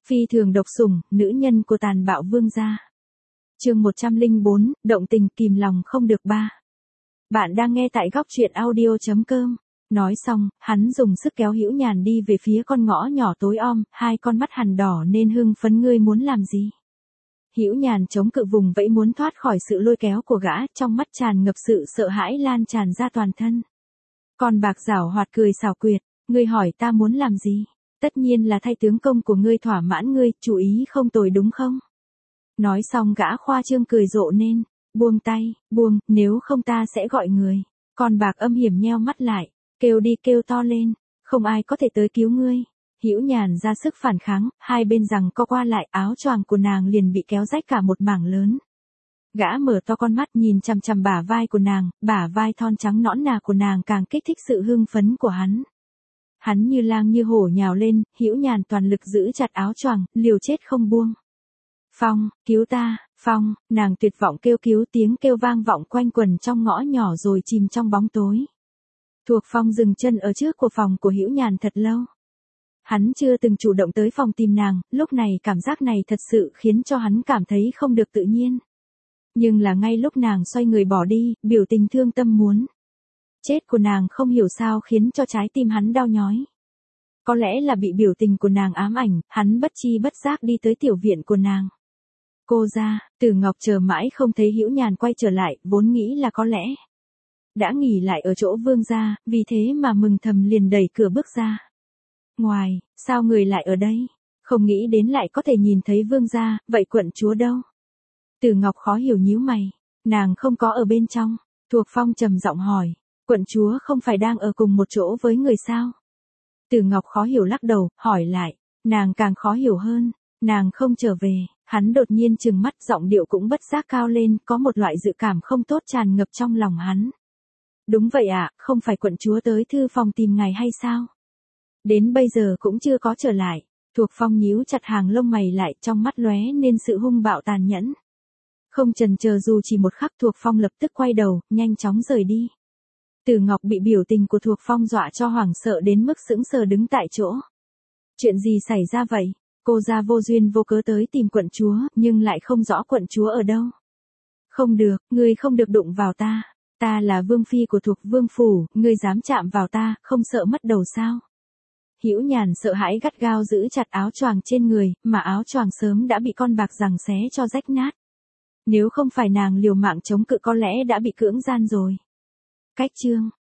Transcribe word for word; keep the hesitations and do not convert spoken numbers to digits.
Phi thường độc sủng, nữ nhân của tàn bạo vương gia. Chương một trăm lẻ bốn, động tình kìm lòng không được ba. Bạn đang nghe tại góc truyện audio chấm com. Nói xong, hắn dùng sức kéo Hữu Nhàn đi về phía con ngõ nhỏ tối om, hai con mắt hằn đỏ nên hưng phấn. Ngươi muốn làm gì? Hữu Nhàn chống cự vùng vẫy muốn thoát khỏi sự lôi kéo của gã, trong mắt tràn ngập sự sợ hãi lan tràn ra toàn thân. Con bạc giảo hoạt cười xảo quyệt, ngươi hỏi ta muốn làm gì? Tất nhiên là thay tướng công của ngươi thỏa mãn ngươi, chủ ý không tồi đúng không? Nói xong gã khoa trương cười rộ nên, buông tay, buông, nếu không ta sẽ gọi người. Con bạc âm hiểm nheo mắt lại, kêu đi kêu to lên, không ai có thể tới cứu ngươi. Hữu Nhàn ra sức phản kháng, hai bên giằng co qua lại, áo choàng của nàng liền bị kéo rách cả một mảng lớn. Gã mở to con mắt nhìn chằm chằm bả vai của nàng, bả vai thon trắng nõn nà của nàng càng kích thích sự hưng phấn của hắn. Hắn như lang như hổ nhào lên, Hữu Nhàn toàn lực giữ chặt áo choàng, liều chết không buông. Phong, cứu ta, Phong, nàng tuyệt vọng kêu cứu, tiếng kêu vang vọng quanh quần trong ngõ nhỏ rồi chìm trong bóng tối. Thuộc Phong dừng chân ở trước của phòng của Hữu Nhàn thật lâu. Hắn chưa từng chủ động tới phòng tìm nàng, lúc này cảm giác này thật sự khiến cho hắn cảm thấy không được tự nhiên. Nhưng là ngay lúc nàng xoay người bỏ đi, biểu tình thương tâm muốn chết của nàng không hiểu sao khiến cho trái tim hắn đau nhói. Có lẽ là bị biểu tình của nàng ám ảnh, hắn bất chi bất giác đi tới tiểu viện của nàng. Cô ra, Tử Ngọc chờ mãi không thấy Hữu Nhàn quay trở lại, vốn nghĩ là có lẽ đã nghỉ lại ở chỗ vương gia, vì thế mà mừng thầm liền đẩy cửa bước ra. Ngoài, sao người lại ở đây? Không nghĩ đến lại có thể nhìn thấy vương gia, vậy quận chúa đâu? Tử Ngọc khó hiểu nhíu mày, nàng không có ở bên trong. Thuộc Phong trầm giọng hỏi, quận chúa không phải đang ở cùng một chỗ với người sao? Tử Ngọc khó hiểu lắc đầu, hỏi lại, nàng càng khó hiểu hơn, nàng không trở về. Hắn đột nhiên trừng mắt, giọng điệu cũng bất giác cao lên, có một loại dự cảm không tốt tràn ngập trong lòng hắn. Đúng vậy ạ, à, không phải quận chúa tới thư phòng tìm ngài hay sao? Đến bây giờ cũng chưa có trở lại. Thuộc Phong nhíu chặt hàng lông mày lại, trong mắt lóe nên sự hung bạo tàn nhẫn. Không chần chờ dù chỉ một khắc, Thuộc Phong lập tức quay đầu, nhanh chóng rời đi. Tử Ngọc bị biểu tình của Thuộc Phong dọa cho hoảng sợ đến mức sững sờ đứng tại chỗ. Chuyện gì xảy ra vậy? Cô ra vô duyên vô cớ tới tìm quận chúa, nhưng lại không rõ quận chúa ở đâu. Không được, ngươi không được đụng vào ta. Ta là vương phi của Thuộc vương phủ, ngươi dám chạm vào ta, không sợ mất đầu sao? Hữu Nhàn sợ hãi gắt gao giữ chặt áo choàng trên người, mà áo choàng sớm đã bị con bạc giằng xé cho rách nát. Nếu không phải nàng liều mạng chống cự có lẽ đã bị cưỡng gian rồi. Cách chương